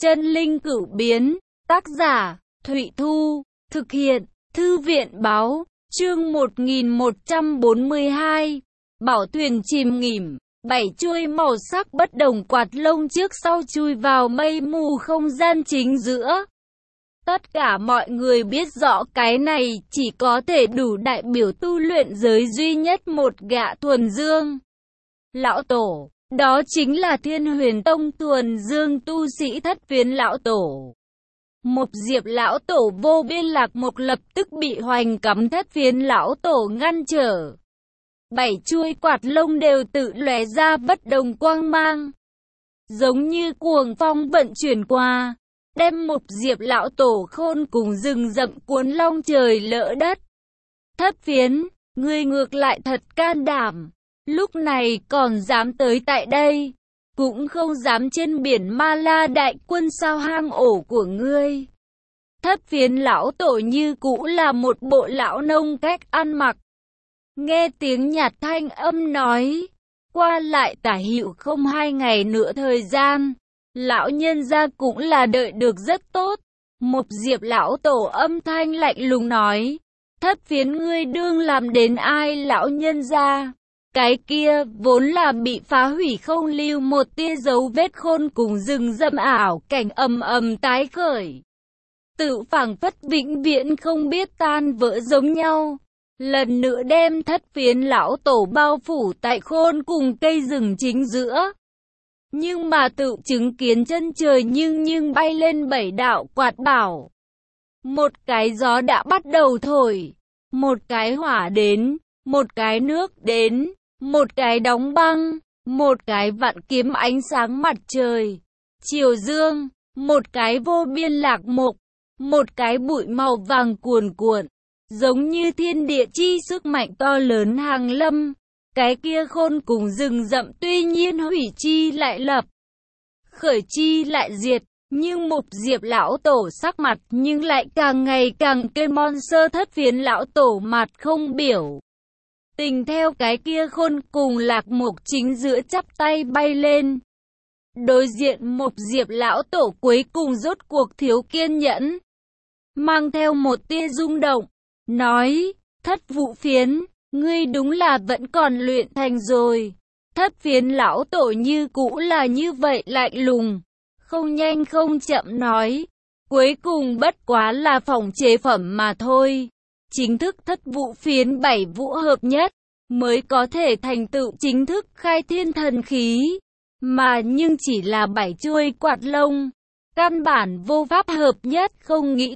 Chân linh cửu biến, tác giả, Thụy Thu, thực hiện, Thư viện báo, chương 1142, bảo thuyền chìm nghỉm, 7 chuôi màu sắc bất đồng quạt lông trước sau chui vào mây mù không gian chính giữa. Tất cả mọi người biết rõ cái này chỉ có thể đủ đại biểu tu luyện giới duy nhất một gã thuần dương. Lão Tổ, đó chính là Thiên Huyền Tông thuần dương tu sĩ Thất Phiến Lão Tổ. Một Diệp Lão Tổ vô biên lạc mục lập tức bị Hoành Cắm Thất Phiến Lão Tổ ngăn trở. 7 chuôi quạt lông đều tự lóe ra bất đồng quang mang, giống như cuồng phong vận chuyển qua, đem một Diệp Lão Tổ khôn cùng rừng rậm cuốn long trời lỡ đất. Thất Phiến, ngươi ngược lại thật can đảm, lúc này còn dám tới tại đây, cũng không dám trên biển Ma La đại quân sao hang ổ của ngươi. Thất Phiến Lão Tổ như cũ là một bộ lão nông cách ăn mặc. Nghe tiếng nhạt thanh âm nói, qua lại tả hữu không 2 ngày nữa thời gian, lão nhân gia cũng là đợi được rất tốt. Một Diệp Lão Tổ âm thanh lạnh lùng nói, Thất Phiến ngươi đương làm đến ai lão nhân gia? Cái kia vốn là bị phá hủy không lưu một tia dấu vết khôn cùng rừng rậm ảo cảnh ầm ầm tái khởi. Tự phảng phất vĩnh viễn không biết tan vỡ giống nhau. Lần nữa đem Thất Phiến Lão Tổ bao phủ tại khôn cùng cây rừng chính giữa. Nhưng mà tự chứng kiến chân trời nhưng bay lên 7 đạo quạt bảo. Một cái gió đã bắt đầu thổi, một cái hỏa đến, một cái nước đến, một cái đóng băng, một cái vạn kiếm ánh sáng mặt trời, chiều dương, một cái vô biên lạc mục, một cái bụi màu vàng cuồn cuộn, giống như thiên địa chi sức mạnh to lớn hàng lâm. Cái kia khôn cùng rừng rậm tuy nhiên hủy chi lại lập, khởi chi lại diệt, nhưng một Diệp Lão Tổ sắc mặt nhưng lại càng ngày càng kên monster. Thất Phiến Lão Tổ mặt không biểu tình theo cái kia khôn cùng lạc mục chính giữa chắp tay bay lên. Đối diện một Diệp Lão Tổ cuối cùng rốt cuộc thiếu kiên nhẫn, mang theo một tia rung động, nói, Thất Vũ Phiến, ngươi đúng là vẫn còn luyện thành rồi. Thất Phiến Lão Tổ như cũ là như vậy lạnh lùng, không nhanh không chậm nói, cuối cùng bất quá là phòng chế phẩm mà thôi. Chính thức Thất Vũ Phiến 7 vũ hợp nhất, mới có thể thành tựu chính thức khai thiên thần khí. Mà nhưng chỉ là 7 chuôi quạt lông, căn bản vô pháp hợp nhất, không nghĩ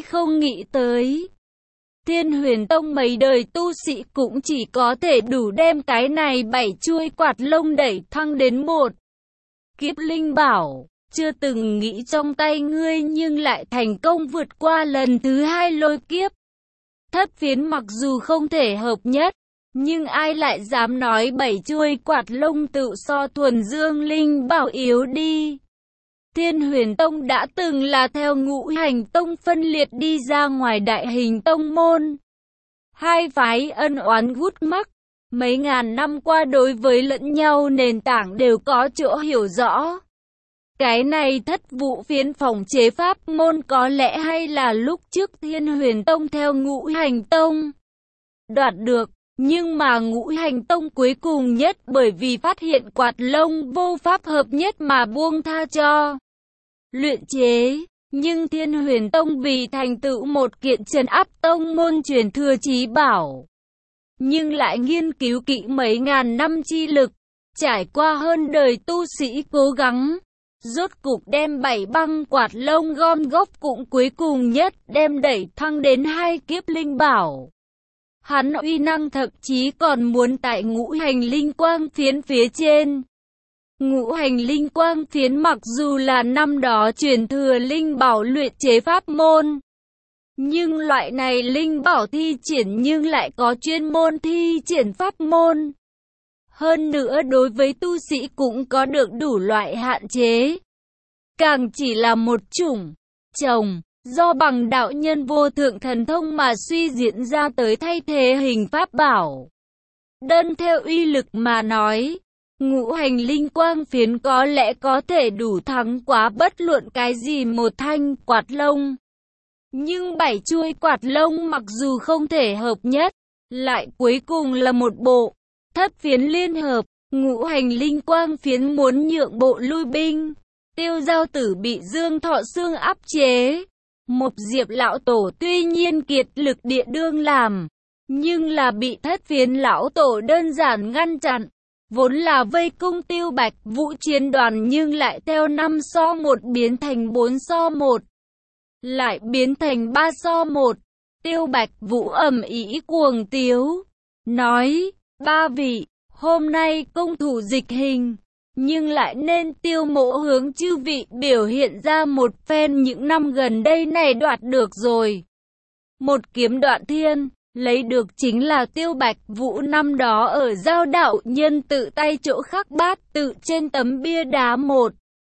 tới. Thiên Huyền Tông mấy đời tu sĩ cũng chỉ có thể đủ đem cái này 7 chuôi quạt lông đẩy thăng đến một kiếp linh bảo. Chưa từng nghĩ trong tay ngươi nhưng lại thành công vượt qua lần thứ 2 lôi kiếp. Thất Phiến mặc dù không thể hợp nhất, nhưng ai lại dám nói 7 chuôi quạt lông tự so thuần dương linh bảo yếu đi. Thiên Huyền Tông đã từng là theo Ngũ Hành Tông phân liệt đi ra ngoài đại hình tông môn. Hai phái ân oán gút mắc, mấy ngàn năm qua đối với lẫn nhau nền tảng đều có chỗ hiểu rõ. Cái này Thất Vũ Phiến phòng chế pháp môn có lẽ hay là lúc trước Thiên Huyền Tông theo Ngũ Hành Tông đoạt được, nhưng mà Ngũ Hành Tông cuối cùng nhất bởi vì phát hiện quạt lông vô pháp hợp nhất mà buông tha cho luyện chế. Nhưng Thiên Huyền Tông vì thành tựu một kiện trấn áp tông môn truyền thừa chí bảo, nhưng lại nghiên cứu kỹ mấy ngàn năm chi lực, trải qua hơn đời tu sĩ cố gắng, rốt cục đem 7 băng quạt lông gom góp cũng cuối cùng nhất đem đẩy thăng đến 2 kiếp linh bảo. Hắn uy năng thậm chí còn muốn tại Ngũ Hành Linh Quang Phiến phía trên. Ngũ Hành Linh Quang Phiến mặc dù là năm đó truyền thừa linh bảo luyện chế pháp môn, nhưng loại này linh bảo thi triển nhưng lại có chuyên môn thi triển pháp môn. Hơn nữa đối với tu sĩ cũng có được đủ loại hạn chế. Càng chỉ là một chủng trồng do bằng đạo nhân vô thượng thần thông mà suy diễn ra tới thay thế hình pháp bảo. Đơn theo uy lực mà nói, ngũ hành linh quang phiến có lẽ có thể đủ thắng quá bất luận cái gì một thanh quạt lông. Nhưng 7 chuôi quạt lông mặc dù không thể hợp nhất, lại cuối cùng là một bộ thất phiến liên hợp. Ngũ hành linh quang phiến muốn nhượng bộ lui binh. Tiêu Giao Tử bị Dương Thọ Xương áp chế. Một Diệp lão tổ tuy nhiên kiệt lực địa đương làm, nhưng là bị thất phiến lão tổ đơn giản ngăn chặn. Vốn là vây công Tiêu Bạch Vũ chiến đoàn nhưng lại theo 5-1 biến thành 4-1, lại biến thành 3-1. Tiêu Bạch Vũ ầm ĩ cuồng tiếu, nói: ba vị, hôm nay công thủ dịch hình, nhưng lại nên Tiêu mỗ hướng chư vị biểu hiện ra một phen những năm gần đây này đoạt được rồi. Một kiếm đoạn thiên, lấy được chính là Tiêu Bạch Vũ năm đó ở Giao Đạo Nhân tự tay chỗ khắc bát tự trên tấm bia đá một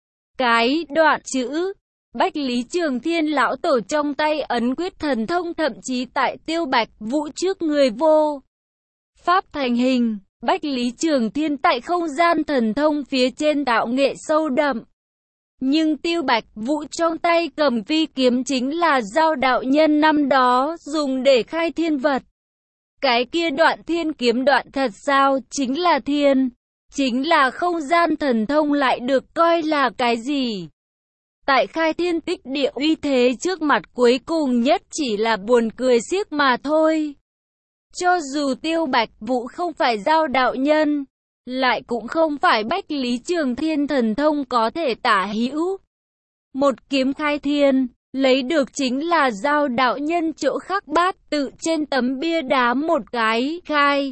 cái đoạn chữ. Bách Lý Trường Thiên lão tổ trong tay ấn quyết thần thông, thậm chí tại Tiêu Bạch Vũ trước người vô pháp thành hình. Bách Lý Trường Thiên tại không gian thần thông phía trên tạo nghệ sâu đậm. Nhưng Tiêu Bạch Vũ trong tay cầm phi kiếm chính là Giao Đạo Nhân năm đó dùng để khai thiên vật. Cái kia đoạn thiên kiếm đoạn thật sao chính là thiên, chính là không gian thần thông lại được coi là cái gì? Tại khai thiên tích địa uy thế trước mặt cuối cùng nhất chỉ là buồn cười xiếc mà thôi. Cho dù Tiêu Bạch Vũ không phải Giao Đạo Nhân, lại cũng không phải Bách Lý Trường Thiên thần thông có thể tả hữu. Một kiếm khai thiên, lấy được chính là Giao Đạo Nhân chỗ khắc bát tự trên tấm bia đá một cái khai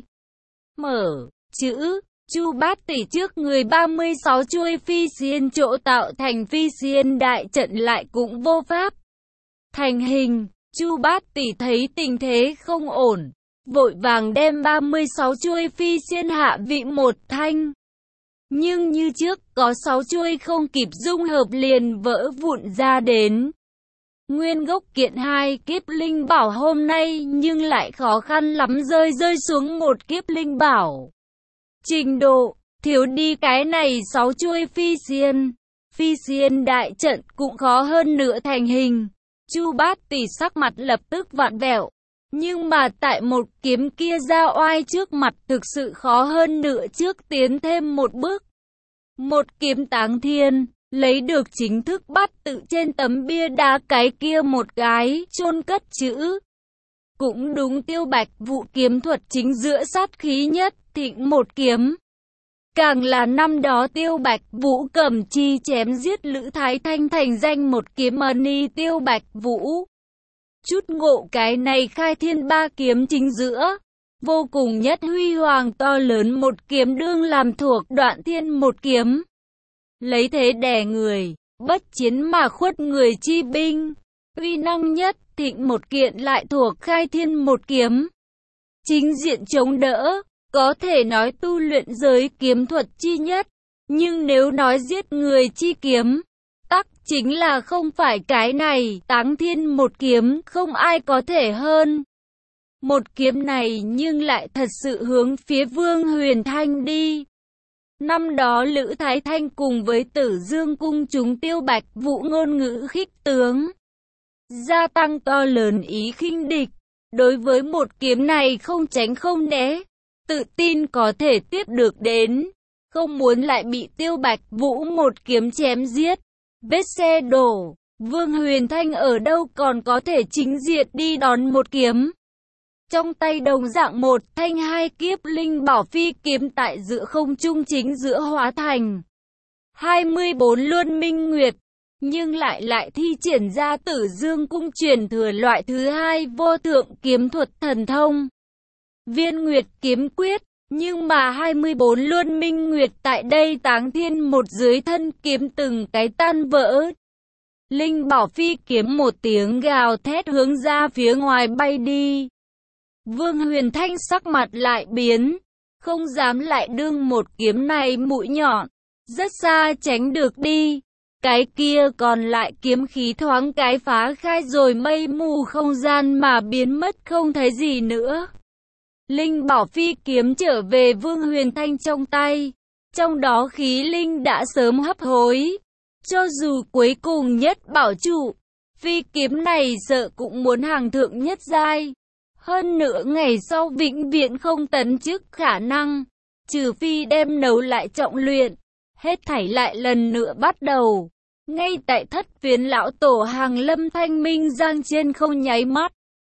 mở chữ. Chu Bát Tỷ trước người 36 chuôi phi xiên chỗ tạo thành phi xiên đại trận lại cũng vô pháp thành hình. Chu Bát Tỷ thấy tình thế không ổn, vội vàng đem 36 chuôi phi xiên hạ vị một thanh. Nhưng như trước có 6 chuôi không kịp dung hợp liền vỡ vụn ra đến. Nguyên gốc kiện 2 kiếp linh bảo hôm nay nhưng lại khó khăn lắm rơi xuống một kiếp linh bảo. Trình độ thiếu đi cái này 6 chuôi phi xiên đại trận cũng khó hơn nữa thành hình. Chu Bát Tỷ sắc mặt lập tức vặn vẹo, nhưng mà tại một kiếm kia ra oai trước mặt thực sự khó hơn nữa trước tiến thêm một bước. Một kiếm táng thiên, lấy được chính thức bắt tự trên tấm bia đá cái kia một cái chôn cất chữ. Cũng đúng, Tiêu Bạch Vũ kiếm thuật chính giữa sát khí nhất thịnh một kiếm. Càng là năm đó Tiêu Bạch Vũ cầm chi chém giết Lữ Thái Thanh thành danh một kiếm ni Tiêu Bạch Vũ. Chút ngộ cái này khai thiên ba kiếm chính giữa, vô cùng nhất huy hoàng to lớn một kiếm đương làm thuộc đoạn thiên một kiếm. Lấy thế đè người, bất chiến mà khuất người chi binh, uy năng nhất thịnh một kiện lại thuộc khai thiên một kiếm. Chính diện chống đỡ, có thể nói tu luyện giới kiếm thuật chi nhất, nhưng nếu nói giết người chi kiếm, tắc chính là không phải cái này, táng thiên một kiếm không ai có thể hơn. Một kiếm này nhưng lại thật sự hướng phía Vương Huyền Thanh đi. Năm đó Lữ Thái Thanh cùng với Tử Dương cung chúng Tiêu Bạch Vũ ngôn ngữ khích tướng, gia tăng to lớn ý khinh địch. Đối với một kiếm này không tránh không né, tự tin có thể tiếp được đến, không muốn lại bị Tiêu Bạch Vũ một kiếm chém giết. Vết xe đổ, Vương Huyền Thanh ở đâu còn có thể chính diện đi đón một kiếm. Trong tay đồng dạng một thanh hai kiếp linh bảo phi kiếm tại giữa không trung chính giữa hóa thành 24 luân minh nguyệt, nhưng lại thi triển ra Tử Dương cung truyền thừa loại thứ hai vô thượng kiếm thuật thần thông, Viên Nguyệt kiếm quyết. Nhưng mà 24 luân minh nguyệt tại đây táng thiên một dưới thân kiếm từng cái tan vỡ. Linh bảo phi kiếm một tiếng gào thét hướng ra phía ngoài bay đi. Vương Huyền Thanh sắc mặt lại biến, không dám lại đương một kiếm này mũi nhọn, rất xa tránh được đi. Cái kia còn lại kiếm khí thoáng cái phá khai rồi mây mù không gian mà biến mất không thấy gì nữa. Linh bảo phi kiếm trở về Vương Huyền Thanh trong tay, Trong đó khí linh đã sớm hấp hối. Cho dù cuối cùng nhất bảo trụ, phi kiếm này sợ cũng muốn hàng thượng nhất giai. Hơn nữa ngày sau vĩnh viễn không tấn chức khả năng, trừ phi đem nấu lại trọng luyện, hết thảy lại lần nữa bắt đầu. Ngay tại thất phiến lão tổ hàng lâm Thanh Minh Giang trên không nháy mắt,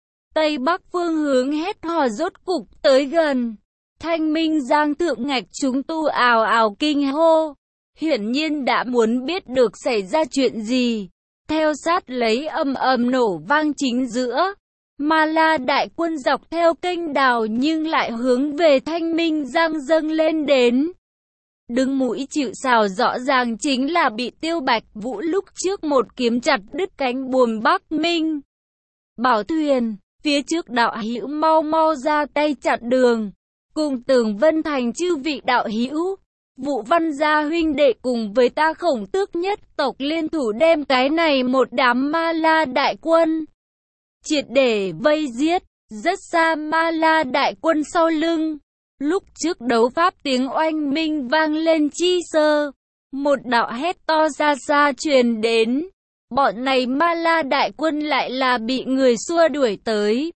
Tây Bắc phương hướng hét hò rốt cục tới gần. Thanh Minh Giang thượng ngạch chúng tu ào ào kinh hô, hiển nhiên đã muốn biết được xảy ra chuyện gì. Theo sát lấy ầm ầm nổ vang chính giữa, Ma La đại quân dọc theo kênh đào nhưng lại hướng về Thanh Minh Giang dâng lên đến. Đứng mũi chịu sào rõ ràng chính là bị Tiêu Bạch Vũ lúc trước một kiếm chặt đứt cánh buồm Bắc Minh Bảo Thuyền. Phía trước đạo hữu mau mau ra tay chặn đường, cùng Tường Vân Thành chư vị đạo hữu, Vũ Văn gia huynh đệ cùng với ta Khổng Tước nhất tộc liên thủ đem cái này một đám Ma La đại quân triệt để vây giết. Rất xa Ma La đại quân sau lưng, lúc trước đấu pháp tiếng oanh minh vang lên chi sơ, một đạo hét to xa xa truyền đến. Bọn này Ma La đại quân lại là bị người xua đuổi tới.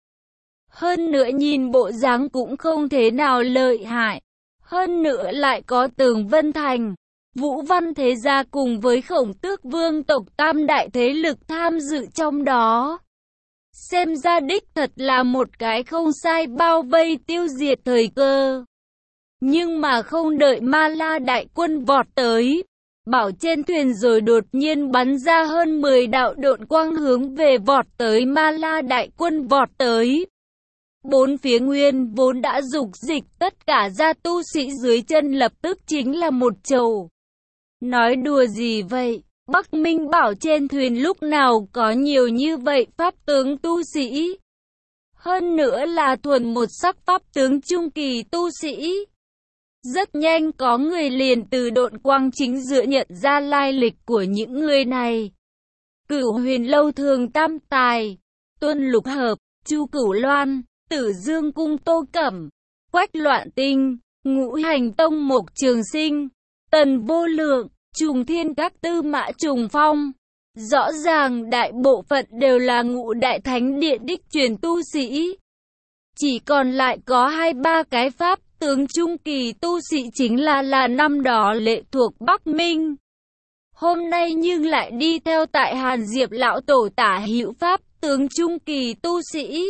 Hơn nữa nhìn bộ dáng cũng không thế nào lợi hại. Hơn nữa lại có Tường Vân Thành, Vũ Văn thế gia cùng với Khổng Tước vương tộc tam đại thế lực tham dự trong đó. Xem ra đích thật là một cái không sai bao vây tiêu diệt thời cơ. Nhưng mà không đợi Ma La đại quân vọt tới, bảo trên thuyền rồi đột nhiên bắn ra hơn 10 đạo độn quang hướng về vọt tới Ma La đại quân vọt tới. Bốn phía nguyên vốn đã dục dịch tất cả gia tu sĩ dưới chân lập tức chính là một chầu. Nói đùa gì vậy? Bắc Minh Bảo trên thuyền lúc nào có nhiều như vậy pháp tướng tu sĩ? Hơn nữa là thuần một sắc pháp tướng trung kỳ tu sĩ. Rất nhanh có người liền từ độn quang chính giữa nhận ra lai lịch của những người này. Cửu Huyền Lâu Thường Tam Tài, Tuân Lục Hợp, Chu Cửu Loan, Tử Dương Cung Tô Cẩm, Quách Loạn Tinh, Ngũ Hành Tông Mộc Trường Sinh, Tần Vô Lượng, Trùng Thiên Các Tư Mã Trùng Phong. Rõ ràng đại bộ phận đều là Ngũ Đại Thánh Địa đích truyền tu sĩ. Chỉ còn lại có 2-3 cái pháp tướng trung kỳ tu sĩ chính là năm đó lệ thuộc Bắc Minh. Hôm nay nhưng lại đi theo tại Hàn Diệp lão tổ tả hữu pháp tướng trung kỳ tu sĩ.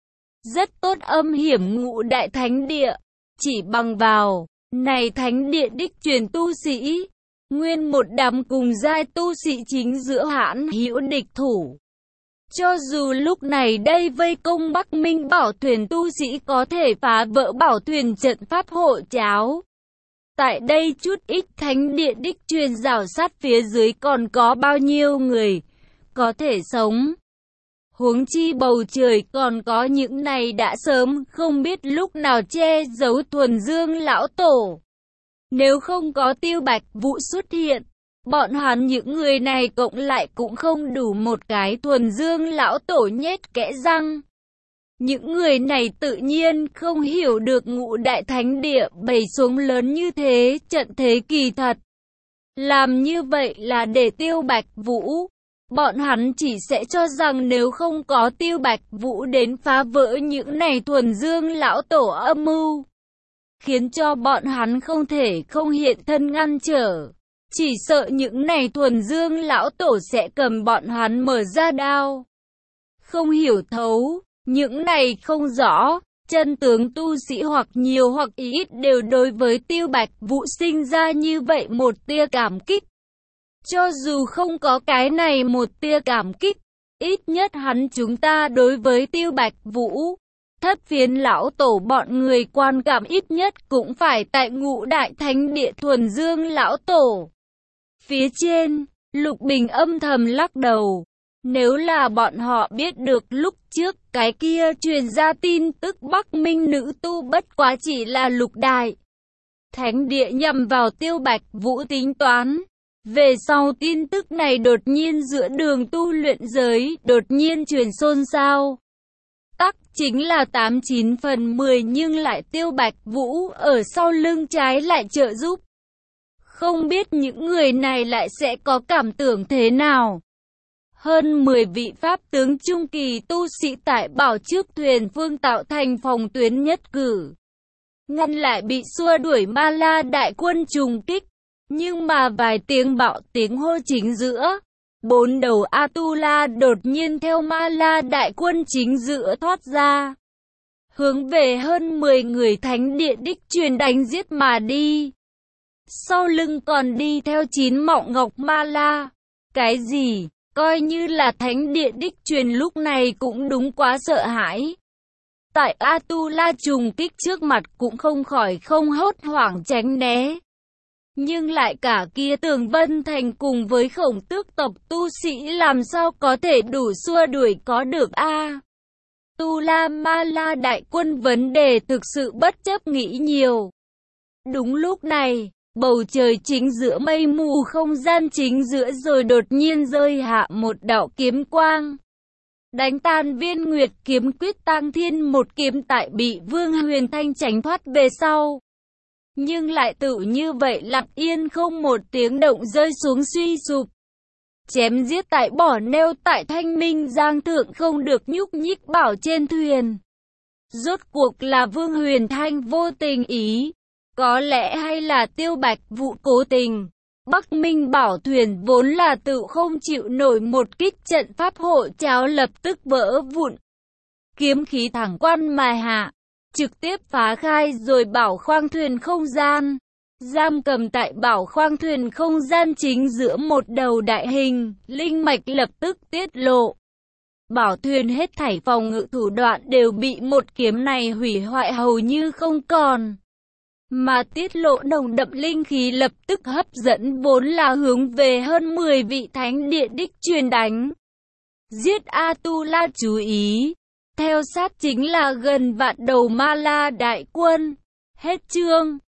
Rất tốt âm hiểm Ngũ Đại Thánh Địa, chỉ bằng vào này thánh địa đích truyền tu sĩ, nguyên một đám cùng giai tu sĩ chính giữa hãn hữu địch thủ. Cho dù lúc này đây vây công Bắc Minh Bảo Thuyền tu sĩ có thể phá vỡ Bảo Thuyền trận pháp hộ cháo, tại đây chút ít thánh địa đích truyền rào sát phía dưới còn có bao nhiêu người có thể sống. Huống chi bầu trời còn có những này đã sớm không biết lúc nào che giấu Thuần Dương lão tổ. Nếu không có Tiêu Bạch Vũ xuất hiện, bọn hắn những người này cộng lại cũng không đủ một cái Thuần Dương lão tổ nhét kẽ răng. Những người này tự nhiên không hiểu được Ngũ Đại Thánh Địa bày xuống lớn như thế trận thế kỳ thật. Làm như vậy là để Tiêu Bạch Vũ. Bọn hắn chỉ sẽ cho rằng nếu không có Tiêu Bạch Vũ đến phá vỡ những này Thuần Dương lão tổ âm mưu, khiến cho bọn hắn không thể không hiện thân ngăn trở. Chỉ sợ những này Thuần Dương lão tổ sẽ cầm bọn hắn mở ra đao. Không hiểu thấu, những này không rõ, chân tướng tu sĩ hoặc nhiều hoặc ít đều đối với Tiêu Bạch Vũ sinh ra như vậy một tia cảm kích. Cho dù không có cái này một tia cảm kích, ít nhất hắn chúng ta đối với Tiêu Bạch Vũ, Thất Phiến lão tổ bọn người quan cảm ít nhất cũng phải tại Ngũ Đại Thánh Địa Thuần Dương lão tổ. Phía trên, Lục Bình âm thầm lắc đầu. Nếu là bọn họ biết được lúc trước cái kia truyền ra tin tức Bắc Minh nữ tu bất quá chỉ là Lục Đại Thánh Địa nhằm vào Tiêu Bạch Vũ tính toán. Về sau tin tức này đột nhiên giữa đường tu luyện giới đột nhiên truyền xôn xao. Tắc chính là 89 phần 10 nhưng lại Tiêu Bạch Vũ ở sau lưng trái lại trợ giúp. Không biết những người này lại sẽ có cảm tưởng thế nào. Hơn 10 vị pháp tướng trung kỳ tu sĩ tại bảo trước thuyền phương tạo thành phòng tuyến nhất cử, ngăn lại bị xua đuổi Ma La đại quân trùng kích. Nhưng mà vài tiếng bạo tiếng hô chính giữa, 4 đầu Atula đột nhiên theo Ma La đại quân chính giữa thoát ra, hướng về hơn 10 người thánh địa đích truyền đánh giết mà đi. Sau lưng còn đi theo 9 mọng ngọc Ma La. Cái gì? Coi như là thánh địa đích truyền lúc này cũng đúng quá sợ hãi. Tại Atula trùng kích trước mặt cũng không khỏi không hốt hoảng tránh né. Nhưng lại cả kia Tường Vân Thành cùng với Khổng Tước tộc tu sĩ làm sao có thể đủ xua đuổi có được a? Tu La Ma La đại quân vấn đề thực sự bất chấp nghĩ nhiều. Đúng lúc này, bầu trời chính giữa mây mù không gian chính giữa rồi đột nhiên rơi hạ một đạo kiếm quang. Đánh tan Viên Nguyệt kiếm quyết Tang Thiên một kiếm tại bị Vương Huyền Thanh tránh thoát về sau. Nhưng lại tự như vậy lặng yên không một tiếng động rơi xuống suy sụp. Chém giết tại bỏ neo tại Thanh Minh Giang thượng không được nhúc nhích bảo trên thuyền. Rốt cuộc là Vương Huyền Thanh vô tình ý, có lẽ hay là Tiêu Bạch Vũ cố tình. Bắc Minh bảo thuyền vốn là tự không chịu nổi một kích trận pháp hộ cháo lập tức vỡ vụn. Kiếm khí thẳng quan mà hạ, trực tiếp phá khai rồi bảo khoang thuyền không gian. Giam cầm tại bảo khoang thuyền không gian chính giữa một đầu đại hình, linh mạch lập tức tiết lộ. Bảo thuyền hết thảy phòng ngự thủ đoạn đều bị một kiếm này hủy hoại hầu như không còn. Mà tiết lộ nồng đậm linh khí lập tức hấp dẫn vốn là hướng về hơn 10 vị thánh địa đích truyền đánh. Giết Atula chú ý. Theo sát chính là gần vạn đầu Ma La đại quân. Hết chương.